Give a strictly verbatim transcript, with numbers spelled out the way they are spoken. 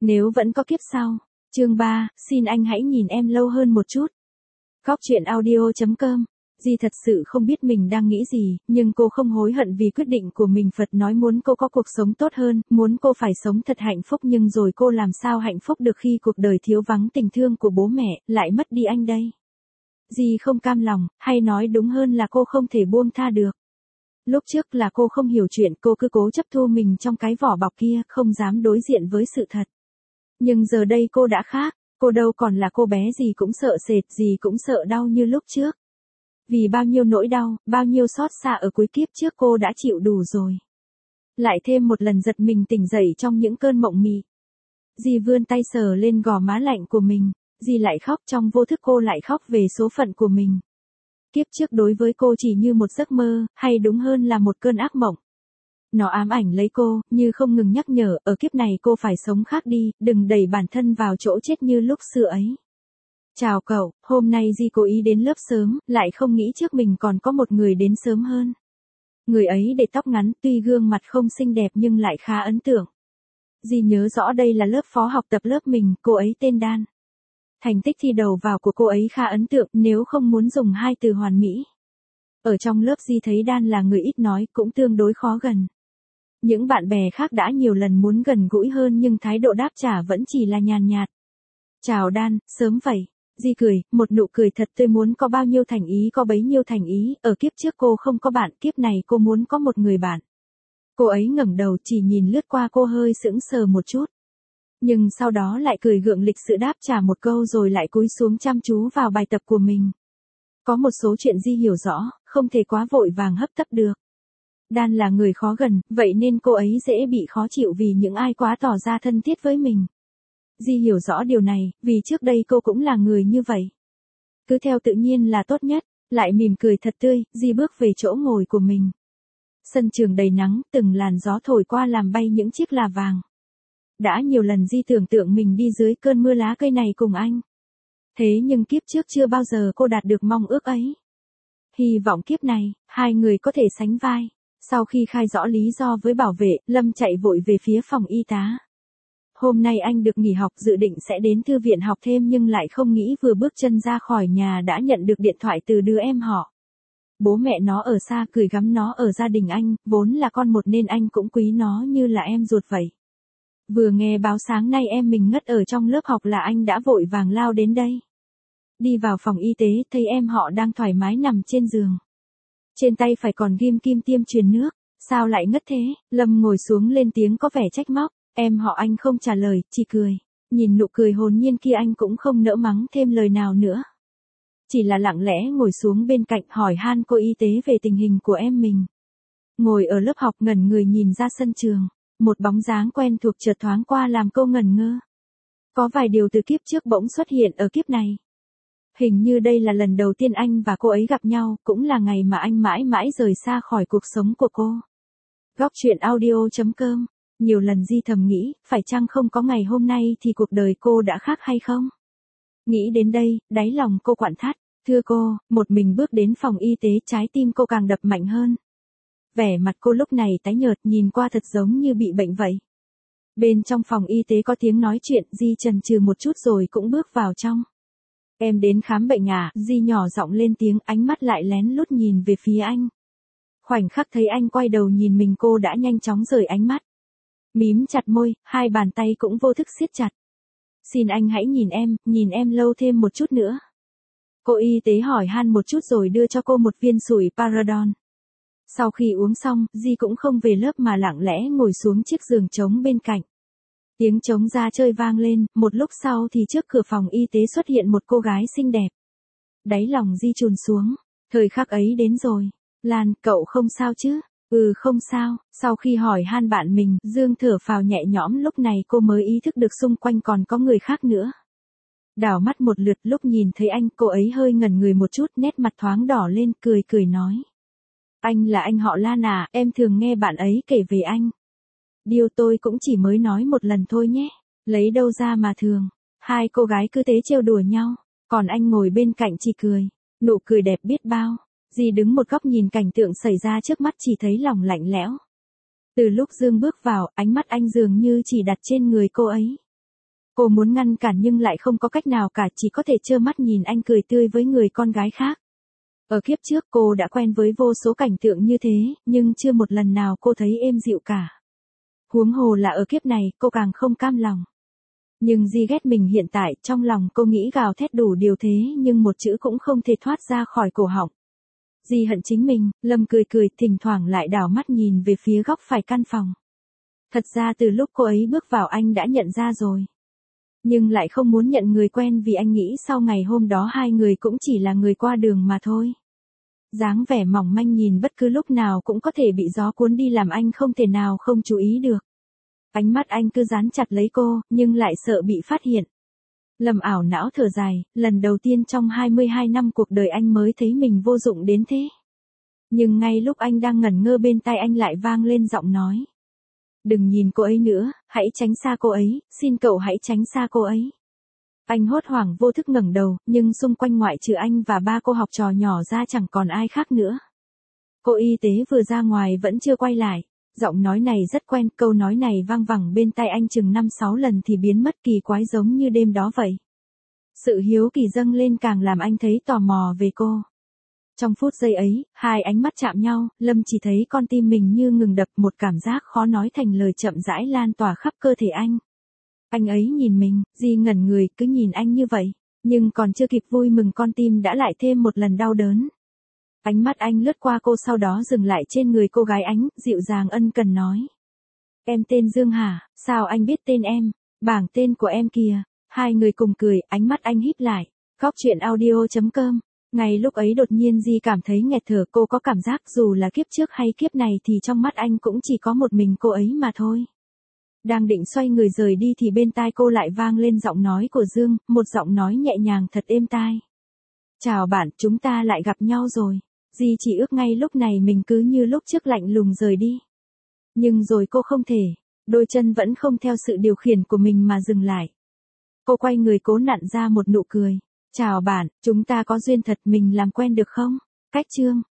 Nếu vẫn có kiếp sau. Chương ba, xin anh hãy nhìn em lâu hơn một chút. Góc truyện audio chấm com. Di thật sự không biết mình đang nghĩ gì, nhưng cô không hối hận vì quyết định của mình. Phật nói muốn cô có cuộc sống tốt hơn, muốn cô phải sống thật hạnh phúc, nhưng rồi cô làm sao hạnh phúc được khi cuộc đời thiếu vắng tình thương của bố mẹ, lại mất đi anh đây. Di không cam lòng, hay nói đúng hơn là cô không thể buông tha được. Lúc trước là cô không hiểu chuyện, cô cứ cố chấp thu mình trong cái vỏ bọc kia, không dám đối diện với sự thật. Nhưng giờ đây cô đã khác, cô đâu còn là cô bé gì cũng sợ sệt, gì cũng sợ đau như lúc trước. Vì bao nhiêu nỗi đau, bao nhiêu xót xa ở cuối kiếp trước cô đã chịu đủ rồi. Lại thêm một lần giật mình tỉnh dậy trong những cơn mộng mị. Di vươn tay sờ lên gò má lạnh của mình, Di lại khóc, trong vô thức cô lại khóc về số phận của mình. Kiếp trước đối với cô chỉ như một giấc mơ, hay đúng hơn là một cơn ác mộng. Nó ám ảnh lấy cô, như không ngừng nhắc nhở, ở kiếp này cô phải sống khác đi, đừng đẩy bản thân vào chỗ chết như lúc xưa ấy. Chào cậu, hôm nay Di cố ý đến lớp sớm, lại không nghĩ trước mình còn có một người đến sớm hơn. Người ấy để tóc ngắn, tuy gương mặt không xinh đẹp nhưng lại khá ấn tượng. Di nhớ rõ đây là lớp phó học tập lớp mình, cô ấy tên Đan. Thành tích thi đầu vào của cô ấy khá ấn tượng, nếu không muốn dùng hai từ hoàn mỹ. Ở trong lớp Di thấy Đan là người ít nói, cũng tương đối khó gần. Những bạn bè khác đã nhiều lần muốn gần gũi hơn nhưng thái độ đáp trả vẫn chỉ là nhàn nhạt. Chào Đan, sớm vậy. Di cười, một nụ cười thật tươi, muốn có bao nhiêu thành ý có bấy nhiêu thành ý, ở kiếp trước cô không có bạn, kiếp này cô muốn có một người bạn. Cô ấy ngẩng đầu chỉ nhìn lướt qua cô hơi sững sờ một chút. Nhưng sau đó lại cười gượng lịch sự đáp trả một câu rồi lại cúi xuống chăm chú vào bài tập của mình. Có một số chuyện Di hiểu rõ, không thể quá vội vàng hấp tấp được. Đan là người khó gần, vậy nên cô ấy dễ bị khó chịu vì những ai quá tỏ ra thân thiết với mình. Di hiểu rõ điều này, vì trước đây cô cũng là người như vậy. Cứ theo tự nhiên là tốt nhất, lại mỉm cười thật tươi, Di bước về chỗ ngồi của mình. Sân trường đầy nắng, từng làn gió thổi qua làm bay những chiếc là vàng. Đã nhiều lần Di tưởng tượng mình đi dưới cơn mưa lá cây này cùng anh. Thế nhưng kiếp trước chưa bao giờ cô đạt được mong ước ấy. Hy vọng kiếp này, hai người có thể sánh vai. Sau khi khai rõ lý do với bảo vệ, Lâm chạy vội về phía phòng y tá. Hôm nay anh được nghỉ học, dự định sẽ đến thư viện học thêm nhưng lại không nghĩ vừa bước chân ra khỏi nhà đã nhận được điện thoại từ đứa em họ. Bố mẹ nó ở xa, gửi gắm nó ở gia đình anh, vốn là con một nên anh cũng quý nó như là em ruột vậy. Vừa nghe báo sáng nay em mình ngất ở trong lớp học là anh đã vội vàng lao đến đây. Đi vào phòng y tế, thấy em họ đang thoải mái nằm trên giường. Trên tay phải còn ghim kim tiêm truyền nước, sao lại ngất thế? Lâm ngồi xuống lên tiếng có vẻ trách móc, em họ anh không trả lời, chỉ cười. Nhìn nụ cười hồn nhiên kia anh cũng không nỡ mắng thêm lời nào nữa. Chỉ là lặng lẽ ngồi xuống bên cạnh hỏi han cô y tế về tình hình của em mình. Ngồi ở lớp học ngẩn người nhìn ra sân trường, một bóng dáng quen thuộc chợt thoáng qua làm cô ngẩn ngơ. Có vài điều từ kiếp trước bỗng xuất hiện ở kiếp này. Hình như đây là lần đầu tiên anh và cô ấy gặp nhau, cũng là ngày mà anh mãi mãi rời xa khỏi cuộc sống của cô. Góc truyện audio chấm com. Nhiều lần Di thầm nghĩ, phải chăng không có ngày hôm nay thì cuộc đời cô đã khác hay không? Nghĩ đến đây, đáy lòng cô quặn thắt. Thưa cô, một mình bước đến phòng y tế, trái tim cô càng đập mạnh hơn. Vẻ mặt cô lúc này tái nhợt, nhìn qua thật giống như bị bệnh vậy. Bên trong phòng y tế có tiếng nói chuyện, Di chần chừ một chút rồi cũng bước vào trong. Em đến khám bệnh à? Di nhỏ giọng lên tiếng, ánh mắt lại lén lút nhìn về phía anh. Khoảnh khắc thấy anh quay đầu nhìn mình, cô đã nhanh chóng rời ánh mắt. Mím chặt môi, hai bàn tay cũng vô thức siết chặt. Xin anh hãy nhìn em, nhìn em lâu thêm một chút nữa. Cô y tế hỏi han một chút rồi đưa cho cô một viên sủi Paradol. Sau khi uống xong, Di cũng không về lớp mà lặng lẽ ngồi xuống chiếc giường trống bên cạnh. Tiếng trống ra chơi vang lên, một lúc sau thì trước cửa phòng y tế xuất hiện một cô gái xinh đẹp. Đáy lòng Di trùn xuống, thời khắc ấy đến rồi. Lan, cậu không sao chứ? Ừ không sao. Sau khi hỏi han bạn mình, Dương thở phào nhẹ nhõm, lúc này cô mới ý thức được xung quanh còn có người khác nữa. Đảo mắt một lượt, lúc nhìn thấy anh, cô ấy hơi ngẩn người một chút, nét mặt thoáng đỏ lên, cười cười nói. Anh là anh họ Lan à, em thường nghe bạn ấy kể về anh. Điều tôi cũng chỉ mới nói một lần thôi nhé, lấy đâu ra mà thường. Hai cô gái cứ thế trêu đùa nhau, còn anh ngồi bên cạnh chỉ cười, nụ cười đẹp biết bao. Di đứng một góc nhìn cảnh tượng xảy ra trước mắt chỉ thấy lòng lạnh lẽo. Từ lúc Dương bước vào, ánh mắt anh dường như chỉ đặt trên người cô ấy. Cô muốn ngăn cản nhưng lại không có cách nào cả, chỉ có thể trơ mắt nhìn anh cười tươi với người con gái khác. Ở kiếp trước cô đã quen với vô số cảnh tượng như thế, nhưng chưa một lần nào cô thấy êm dịu cả. Huống hồ là ở kiếp này, cô càng không cam lòng. Nhưng Di ghét mình hiện tại, trong lòng cô nghĩ gào thét đủ điều thế nhưng một chữ cũng không thể thoát ra khỏi cổ họng. Di hận chính mình, Lâm cười cười, thỉnh thoảng lại đảo mắt nhìn về phía góc phải căn phòng. Thật ra từ lúc cô ấy bước vào anh đã nhận ra rồi. Nhưng lại không muốn nhận người quen vì anh nghĩ sau ngày hôm đó hai người cũng chỉ là người qua đường mà thôi. Dáng vẻ mỏng manh nhìn bất cứ lúc nào cũng có thể bị gió cuốn đi làm anh không thể nào không chú ý được. Ánh mắt anh cứ dán chặt lấy cô, nhưng lại sợ bị phát hiện. Lâm ảo não thở dài, lần đầu tiên trong hai mươi hai năm cuộc đời anh mới thấy mình vô dụng đến thế. Nhưng ngay lúc anh đang ngẩn ngơ bên tai anh lại vang lên giọng nói. Đừng nhìn cô ấy nữa, hãy tránh xa cô ấy, xin cậu hãy tránh xa cô ấy. Anh hốt hoảng vô thức ngẩng đầu, nhưng xung quanh ngoại trừ anh và ba cô học trò nhỏ ra chẳng còn ai khác nữa. Cô y tế vừa ra ngoài vẫn chưa quay lại. Giọng nói này rất quen, câu nói này vang vẳng bên tai anh chừng năm sáu lần thì biến mất, kỳ quái giống như đêm đó vậy. Sự hiếu kỳ dâng lên càng làm anh thấy tò mò về cô. Trong phút giây ấy, hai ánh mắt chạm nhau, Lâm chỉ thấy con tim mình như ngừng đập, một cảm giác khó nói thành lời chậm rãi lan tỏa khắp cơ thể anh. Anh ấy nhìn mình, Di ngẩn người, cứ nhìn anh như vậy, nhưng còn chưa kịp vui mừng con tim đã lại thêm một lần đau đớn. Ánh mắt anh lướt qua cô sau đó dừng lại trên người cô gái ánh, dịu dàng ân cần nói. Em tên Dương hả, sao anh biết tên em, bảng tên của em kìa. Hai người cùng cười, ánh mắt anh híp lại. Góc chuyện audio chấm com. Ngay lúc ấy đột nhiên Di cảm thấy nghẹt thở, cô có cảm giác dù là kiếp trước hay kiếp này thì trong mắt anh cũng chỉ có một mình cô ấy mà thôi. Đang định xoay người rời đi thì bên tai cô lại vang lên giọng nói của Dương, một giọng nói nhẹ nhàng thật êm tai. Chào bạn, chúng ta lại gặp nhau rồi. Di chỉ ước ngay lúc này mình cứ như lúc trước lạnh lùng rời đi. Nhưng rồi cô không thể, đôi chân vẫn không theo sự điều khiển của mình mà dừng lại. Cô quay người cố nặn ra một nụ cười. Chào bạn, chúng ta có duyên thật, mình làm quen được không? Cách chương.